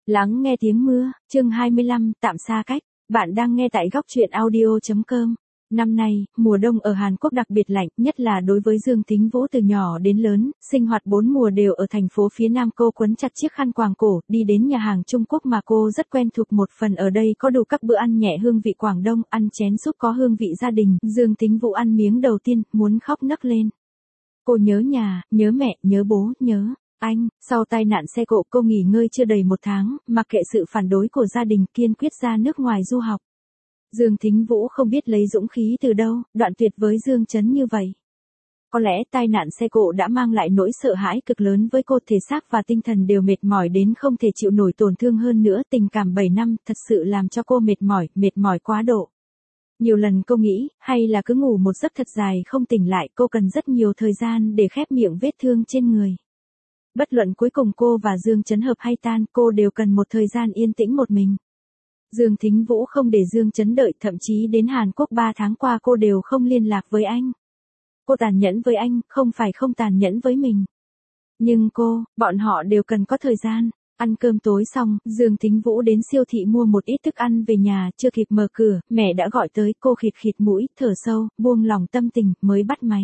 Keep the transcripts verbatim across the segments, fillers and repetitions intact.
Lắng nghe tiếng mưa, chương hai mươi lăm, tạm xa cách. Bạn đang nghe tại góc truyện audio chấm com. Năm nay, mùa đông ở Hàn Quốc đặc biệt lạnh, nhất là đối với Dương Tính Vũ từ nhỏ đến lớn, sinh hoạt bốn mùa đều ở thành phố phía Nam. Cô quấn chặt chiếc khăn quàng cổ, đi đến nhà hàng Trung Quốc mà cô rất quen thuộc. Một phần ở đây có đủ các bữa ăn nhẹ hương vị Quảng Đông, ăn chén súp có hương vị gia đình. Dương Tính Vũ ăn miếng đầu tiên, muốn khóc nấc lên. Cô nhớ nhà, nhớ mẹ, nhớ bố, nhớ anh. Sau tai nạn xe cộ cô nghỉ ngơi chưa đầy một tháng, mặc kệ sự phản đối của gia đình, kiên quyết ra nước ngoài du học. Dương Tính Vũ không biết lấy dũng khí từ đâu, đoạn tuyệt với Dương Chấn như vậy. Có lẽ tai nạn xe cộ đã mang lại nỗi sợ hãi cực lớn với cô, thể xác và tinh thần đều mệt mỏi đến không thể chịu nổi, tổn thương hơn nữa. Tình cảm bảy năm thật sự làm cho cô mệt mỏi, mệt mỏi quá độ. Nhiều lần cô nghĩ, hay là cứ ngủ một giấc thật dài không tỉnh lại, cô cần rất nhiều thời gian để khép miệng vết thương trên người. Bất luận cuối cùng cô và Dương Chấn hợp hay tan, cô đều cần một thời gian yên tĩnh một mình. Dương Tính Vũ không để Dương Chấn đợi, thậm chí đến Hàn Quốc ba tháng qua cô đều không liên lạc với anh. Cô tàn nhẫn với anh, không phải không tàn nhẫn với mình. Nhưng cô, bọn họ đều cần có thời gian. Ăn cơm tối xong, Dương Tính Vũ đến siêu thị mua một ít thức ăn về nhà, chưa kịp mở cửa, mẹ đã gọi tới. Cô khịt khịt mũi, thở sâu, buông lỏng tâm tình, mới bắt máy.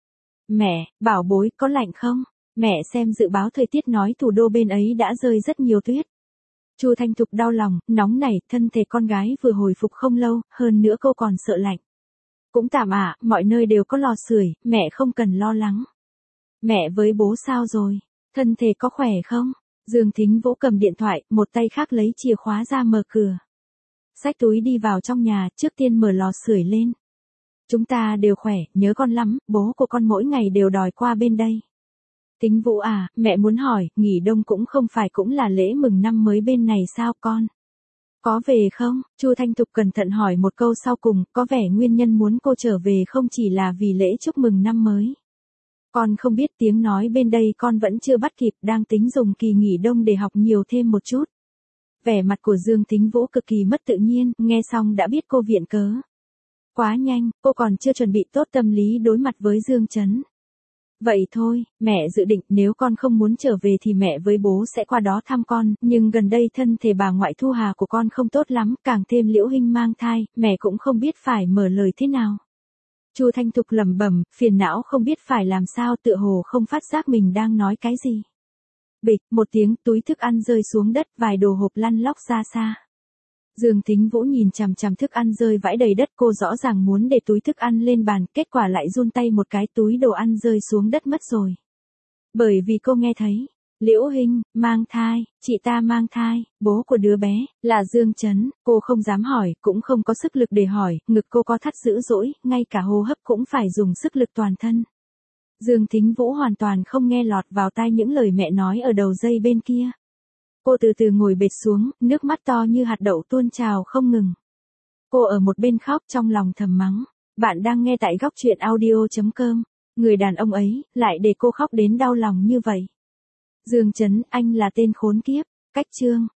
Mẹ, bảo bối, có lạnh không? Mẹ xem dự báo thời tiết nói thủ đô bên ấy đã rơi rất nhiều tuyết. Chu Thanh Thục đau lòng, nóng nảy, thân thể con gái vừa hồi phục không lâu, hơn nữa cô còn sợ lạnh. Cũng tạm ạ, mọi nơi đều có lò sưởi, mẹ không cần lo lắng. Mẹ với bố sao rồi? Thân thể có khỏe không? Dương Tính Vũ cầm điện thoại, một tay khác lấy chìa khóa ra mở cửa. Xách túi đi vào trong nhà, trước tiên mở lò sưởi lên. Chúng ta đều khỏe, nhớ con lắm, bố của con mỗi ngày đều đòi qua bên đây. Tính Vũ à, mẹ muốn hỏi, nghỉ đông cũng không phải cũng là lễ mừng năm mới bên này sao con? Có về không? Chu Thanh Thục cẩn thận hỏi một câu sau cùng, có vẻ nguyên nhân muốn cô trở về không chỉ là vì lễ chúc mừng năm mới. Con không biết, tiếng nói bên đây con vẫn chưa bắt kịp, đang tính dùng kỳ nghỉ đông để học nhiều thêm một chút. Vẻ mặt của Dương Tính Vũ cực kỳ mất tự nhiên, nghe xong đã biết cô viện cớ. Quá nhanh, cô còn chưa chuẩn bị tốt tâm lý đối mặt với Dương Chấn. Vậy thôi, mẹ dự định nếu con không muốn trở về thì mẹ với bố sẽ qua đó thăm con, nhưng gần đây thân thể bà ngoại Thu Hà của con không tốt lắm, càng thêm Liễu Hinh mang thai, mẹ cũng không biết phải mở lời thế nào. Chu Thanh Thục lẩm bẩm, phiền não không biết phải làm sao, tựa hồ không phát giác mình đang nói cái gì. Bịch, một tiếng, túi thức ăn rơi xuống đất, vài đồ hộp lăn lóc ra xa. Dương Tính Vũ nhìn chằm chằm thức ăn rơi vãi đầy đất, cô rõ ràng muốn để túi thức ăn lên bàn, kết quả lại run tay một cái, túi đồ ăn rơi xuống đất mất rồi. Bởi vì cô nghe thấy, Liễu Hinh, mang thai, chị ta mang thai, bố của đứa bé, là Dương Chấn, cô không dám hỏi, cũng không có sức lực để hỏi, ngực cô có thắt dữ dỗi, ngay cả hô hấp cũng phải dùng sức lực toàn thân. Dương Tính Vũ hoàn toàn không nghe lọt vào tai những lời mẹ nói ở đầu dây bên kia. Cô từ từ ngồi bệt xuống, nước mắt to như hạt đậu tuôn trào không ngừng. Cô ở một bên khóc trong lòng thầm mắng. Bạn đang nghe tại góc truyện audio chấm com. Người đàn ông ấy, lại để cô khóc đến đau lòng như vậy. Dương Chấn, anh là tên khốn kiếp. Cách chương.